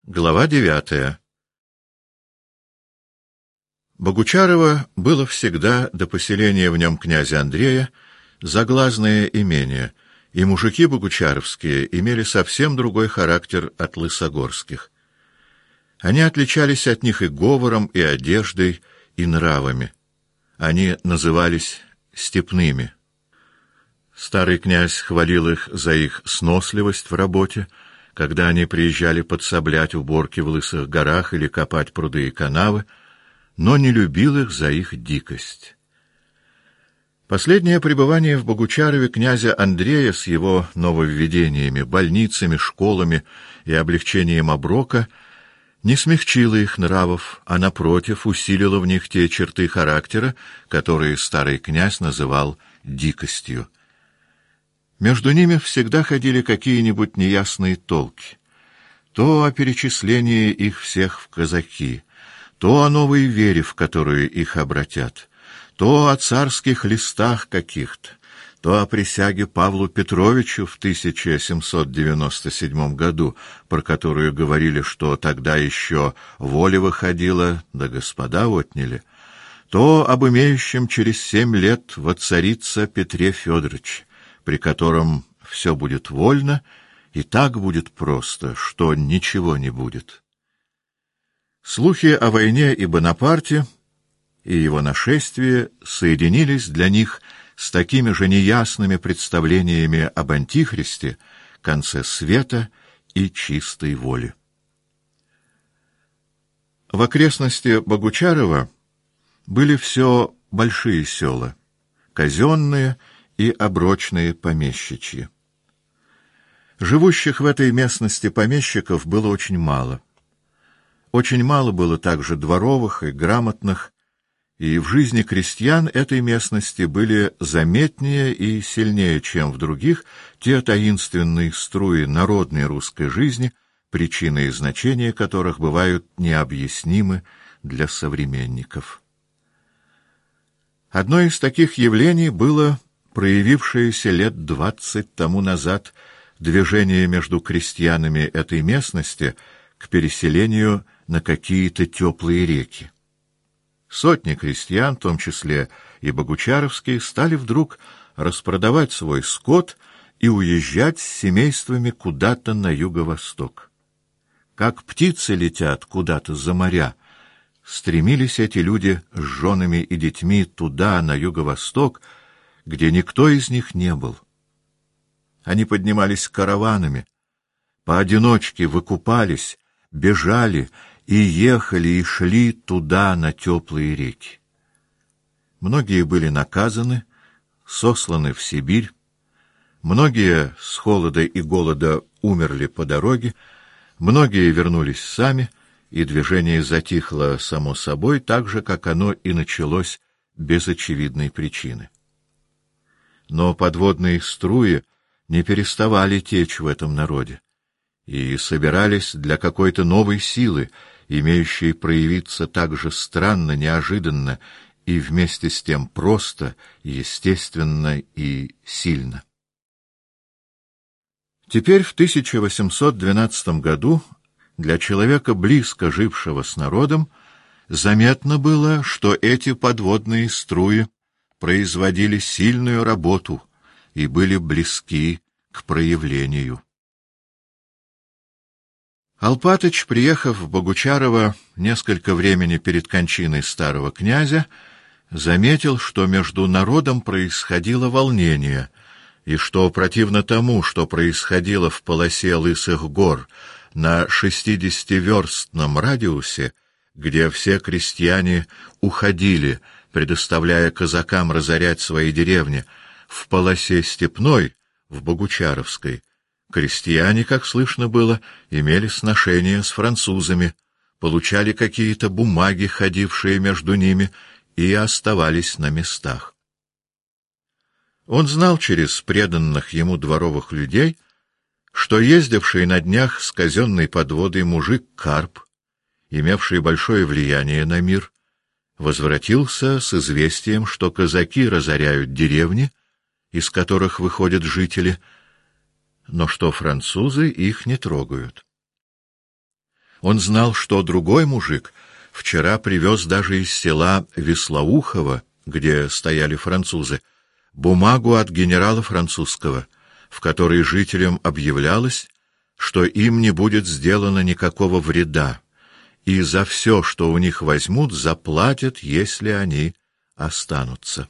Глава 9. Богучарово было всегда до поселения в нем князя Андрея заглазное имение, и мужики богучаровские имели совсем другой характер от лысогорских. Они отличались от них и говором, и одеждой, и нравами. Они назывались степными. Старый князь хвалил их за их сносливость в работе, когда они приезжали подсоблять уборки в Лысых горах или копать пруды и канавы, но не любил их за их дикость. Последнее пребывание в Богучарове князя Андрея с его нововведениями, больницами, школами и облегчением оброка не смягчило их нравов, а, напротив, усилило в них те черты характера, которые старый князь называл дикостью. Между ними всегда ходили какие-нибудь неясные толки. То о перечислении их всех в казаки, то о новой вере, в которую их обратят, то о царских листах каких-то, то о присяге Павлу Петровичу в 1797 году, про которую говорили, что тогда еще воля выходила, да господа отняли, то об имеющем через 7 лет воцариться Петре Федоровиче, при котором все будет вольно, и так будет просто, что ничего не будет. Слухи о войне и Бонапарте и его нашествии соединились для них с такими же неясными представлениями об Антихристе, конце света и чистой воле. В окрестности Богучарова были все большие села, казенные и оброчные помещичьи. Живущих в этой местности помещиков было очень мало. Очень мало было также дворовых и грамотных, и в жизни крестьян этой местности были заметнее и сильнее, чем в других, те таинственные струи народной русской жизни, причины и значения которых бывают необъяснимы для современников. Одно из таких явлений было проявившееся лет 20 тому назад движение между крестьянами этой местности к переселению на какие-то теплые реки. Сотни крестьян, в том числе и богучаровские, стали вдруг распродавать свой скот и уезжать с семействами куда-то на юго-восток. Как птицы летят куда-то за моря, стремились эти люди с женами и детьми туда, на юго-восток, где никто из них не был. Они поднимались караванами, поодиночке выкупались, бежали и ехали и шли туда, на теплые реки. Многие были наказаны, сосланы в Сибирь, многие с холода и голода умерли по дороге, многие вернулись сами, и движение затихло само собой, так же, как оно и началось без очевидной причины. Но подводные струи не переставали течь в этом народе и собирались для какой-то новой силы, имеющей проявиться так же странно, неожиданно и вместе с тем просто, естественно и сильно. Теперь в 1812 году для человека, близко жившего с народом, заметно было, что эти подводные струи производили сильную работу и были близки к проявлению. Алпатыч, приехав в Богучарово несколько времени перед кончиной старого князя, заметил, что между народом происходило волнение, и что, противно тому, что происходило в полосе Лысых гор на 60-верстном радиусе, где все крестьяне уходили, предоставляя казакам разорять свои деревни, в полосе степной, в Богучаровской, крестьяне, как слышно было, имели сношения с французами, получали какие-то бумаги, ходившие между ними, и оставались на местах. Он знал через преданных ему дворовых людей, что ездивший на днях с казенной подводой мужик Карп, имевший большое влияние на мир, возвратился с известием, что казаки разоряют деревни, из которых выходят жители, но что французы их не трогают. Он знал, что другой мужик вчера привез даже из села Веслоухово, где стояли французы, бумагу от генерала французского, в которой жителям объявлялось, что им не будет сделано никакого вреда, и за все, что у них возьмут, заплатят, если они останутся.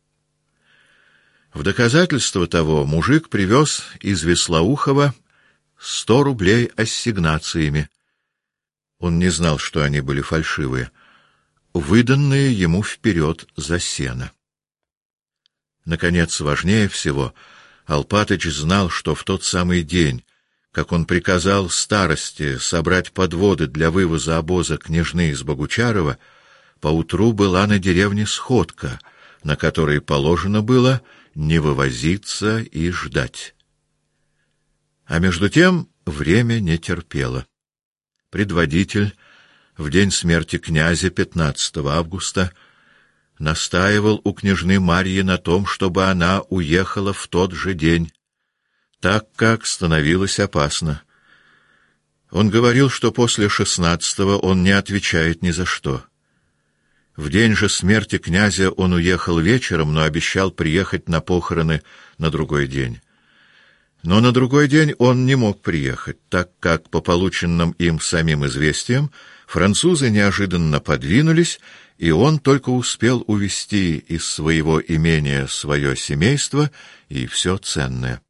В доказательство того мужик привез из Веслоухова 100 рублей ассигнациями. Он не знал, что они были фальшивые, выданные ему вперед за сено. Наконец, важнее всего, Алпатыч знал, что в тот самый день, как он приказал старости собрать подводы для вывоза обоза княжны из Богучарова, поутру была на деревне сходка, на которой положено было не вывозиться и ждать. А между тем время не терпело. Предводитель в день смерти князя 15 августа настаивал у княжны Марьи на том, чтобы она уехала в тот же день, так как становилось опасно. Он говорил, что после 16-го он не отвечает ни за что. В день же смерти князя он уехал вечером, но обещал приехать на похороны на другой день. Но на другой день он не мог приехать, так как, по полученным им самим известиям, французы неожиданно подвинулись, и он только успел увезти из своего имения свое семейство и все ценное.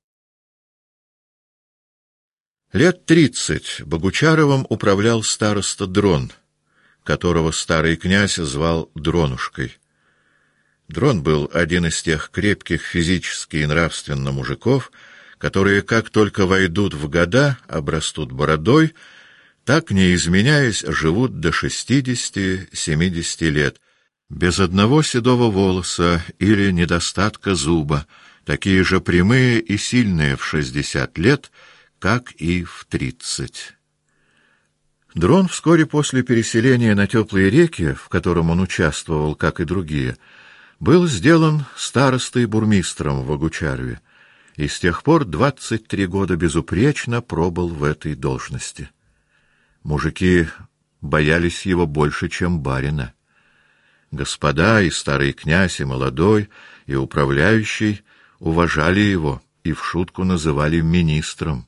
Лет 30 Богучаровым управлял староста Дрон, которого старый князь звал Дронушкой. Дрон был один из тех крепких физически и нравственно мужиков, которые, как только войдут в года, обрастут бородой, так, не изменяясь, живут до 60-70 лет, без одного седого волоса или недостатка зуба, такие же прямые и сильные в 60 лет, как и в 30. Дрон вскоре после переселения на теплые реки, в котором он участвовал, как и другие, был сделан старостой-бурмистром в Богучарове, и с тех пор 23 года безупречно пробыл в этой должности. Мужики боялись его больше, чем барина. Господа, и старый князь, и молодой, и управляющий уважали его и в шутку называли министром.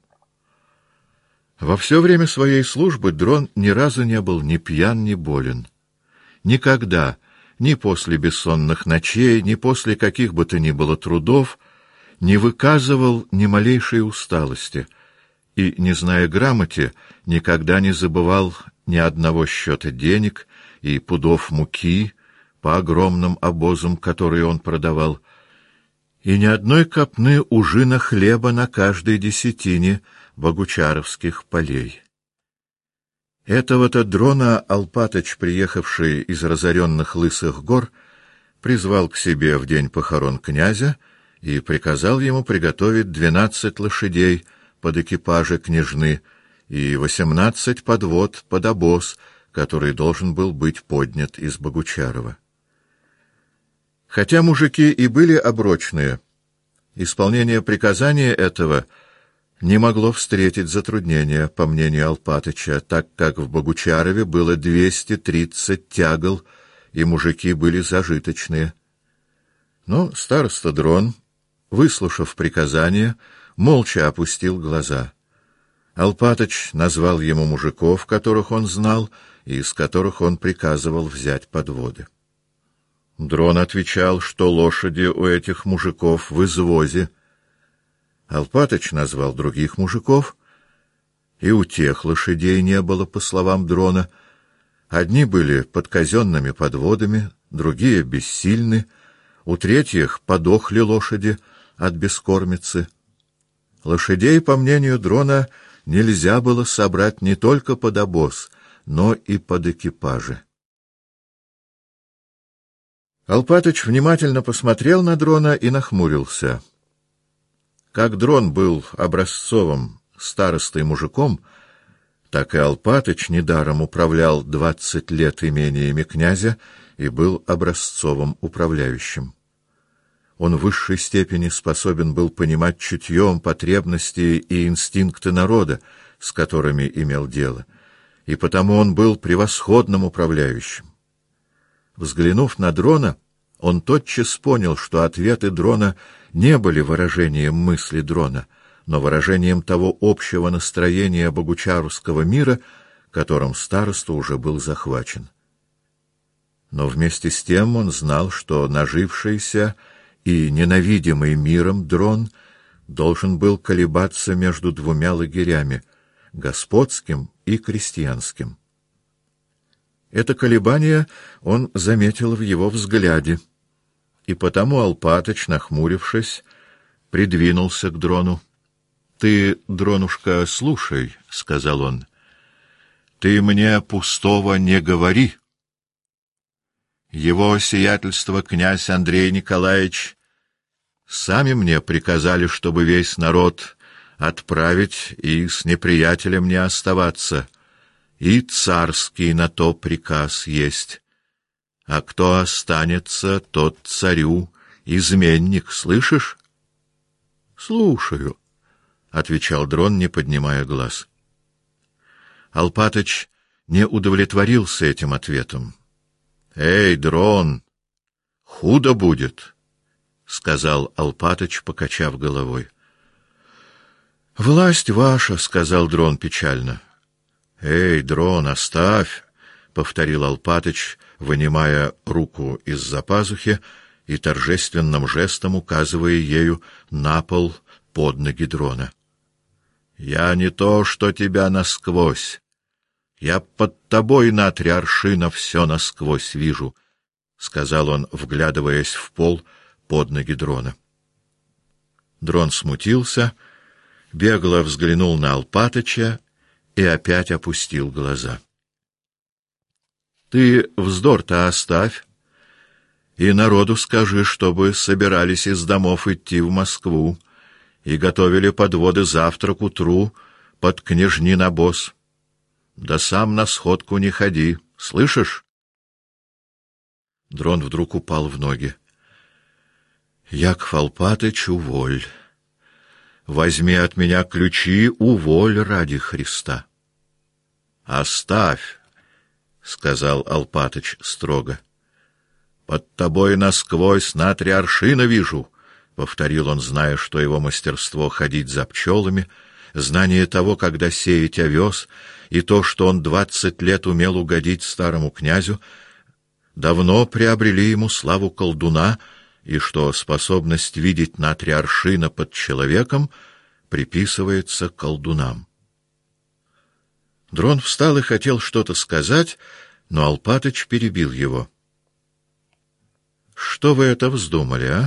Во все время своей службы Дрон ни разу не был ни пьян, ни болен. Никогда, ни после бессонных ночей, ни после каких бы то ни было трудов, не выказывал ни малейшей усталости и, не зная грамоте, никогда не забывал ни одного счета денег и пудов муки по огромным обозам, которые он продавал, и ни одной копны ужина хлеба на каждой десятине богучаровских полей. Этого-то Дрона Алпатыч, приехавший из разоренных Лысых гор, призвал к себе в день похорон князя и приказал ему приготовить 12 лошадей под экипажи княжны и 18 подвод под обоз, который должен был быть поднят из Богучарова. Хотя мужики и были оброчные, исполнение приказания этого не могло встретить затруднения, по мнению Алпатыча, так как в Богучарове было 230 тягл, и мужики были зажиточные. Но староста Дрон, выслушав приказание, молча опустил глаза. Алпатыч назвал ему мужиков, которых он знал, и из которых он приказывал взять подводы. Дрон отвечал, что лошади у этих мужиков в извозе. Алпатыч назвал других мужиков, и у тех лошадей не было, по словам Дрона. Одни были под казенными подводами, другие бессильны, у третьих подохли лошади от бескормицы. Лошадей, по мнению Дрона, нельзя было собрать не только под обоз, но и под экипажи. Алпатыч внимательно посмотрел на Дрона и нахмурился. Как Дрон был образцовым старостой-мужиком, так и Алпатыч недаром управлял 20 лет имениями князя и был образцовым управляющим. Он в высшей степени способен был понимать чутьем потребности и инстинкты народа, с которыми имел дело, и потому он был превосходным управляющим. Взглянув на дрона, он тотчас понял, что ответы дрона не были выражением мысли дрона, но выражением того общего настроения богучарского мира, которым староста уже был захвачен. Но вместе с тем он знал, что нажившийся и ненавидимый миром дрон должен был колебаться между двумя лагерями — господским и крестьянским. Это колебание он заметил в его взгляде, и потому Алпатыч, нахмурившись, придвинулся к дрону. — Ты, дронушка, слушай, — сказал он, — ты мне пустого не говори. Его сиятельство князь Андрей Николаевич сами мне приказали, чтобы весь народ отправить и с неприятелем не оставаться, и царский на то приказ есть. А кто останется, тот царю изменник, слышишь? — Слушаю, — отвечал дрон, не поднимая глаз. Алпатыч не удовлетворился этим ответом. — Эй, дрон, худо будет, — сказал Алпатыч, покачав головой. — Власть ваша, — сказал дрон печально. — Эй, дрон, оставь, — повторил Алпатыч, вынимая руку из-за пазухи и торжественным жестом указывая ею на пол под ноги дрона. — Я не то, что тебя насквозь. Я под тобой на 3 аршина все насквозь вижу, — сказал он, вглядываясь в пол под ноги дрона. Дрон смутился, бегло взглянул на Алпатыча и опять опустил глаза. — Ты вздор-то оставь и народу скажи, чтобы собирались из домов идти в Москву и готовили подводы завтра к утру под княжнин обоз. Да сам на сходку не ходи, слышишь? Дрон вдруг упал в ноги. — Яков Алпатыч, уволь. Возьми от меня ключи, уволь ради Христа. — Оставь, — сказал Алпатыч строго. — Под тобой насквозь на 3 аршина вижу, — повторил он, зная, что его мастерство ходить за пчелами, знание того, когда сеять овес, и то, что он 20 лет умел угодить старому князю, давно приобрели ему славу колдуна, и что способность видеть на 3 аршина под человеком приписывается колдунам. Дрон встал и хотел что-то сказать, но Алпатыч перебил его. — Что вы это вздумали, а?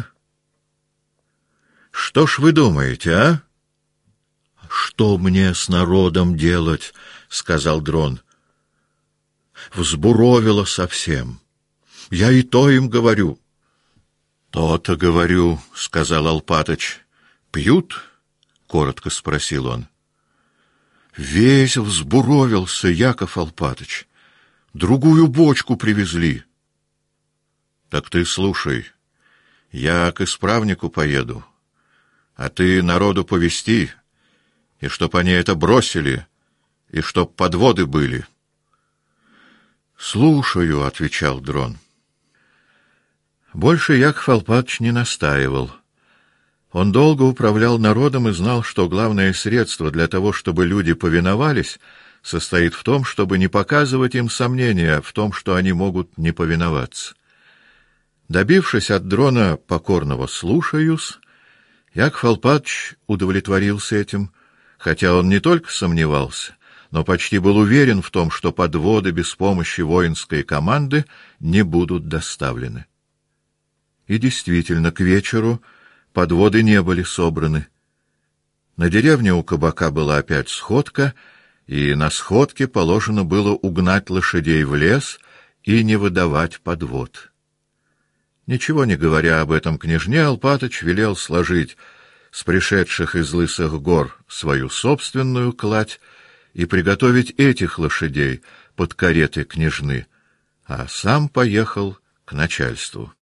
Что ж вы думаете, а? — Что мне с народом делать? — сказал дрон. — Взбуровило совсем. Я и то им говорю. — То-то говорю, — сказал Алпатыч. — Пьют? — коротко спросил он. — Весь взбуровился, Яков Алпатыч. Другую бочку привезли. — Так ты слушай, я к исправнику поеду, а ты народу повести, и чтоб они это бросили, и чтоб подводы были. — Слушаю, — отвечал дрон. Больше Яков Алпатыч не настаивал. Он долго управлял народом и знал, что главное средство для того, чтобы люди повиновались, состоит в том, чтобы не показывать им сомнения в том, что они могут не повиноваться. Добившись от дрона покорного «слушаюсь», Яков Алпатыч удовлетворился этим, хотя он не только сомневался, но почти был уверен в том, что подводы без помощи воинской команды не будут доставлены. И действительно, к вечеру подводы не были собраны. На деревне у кабака была опять сходка, и на сходке положено было угнать лошадей в лес и не выдавать подвод. Ничего не говоря об этом княжне, Алпатыч велел сложить с пришедших из Лысых гор свою собственную кладь и приготовить этих лошадей под кареты княжны, а сам поехал к начальству.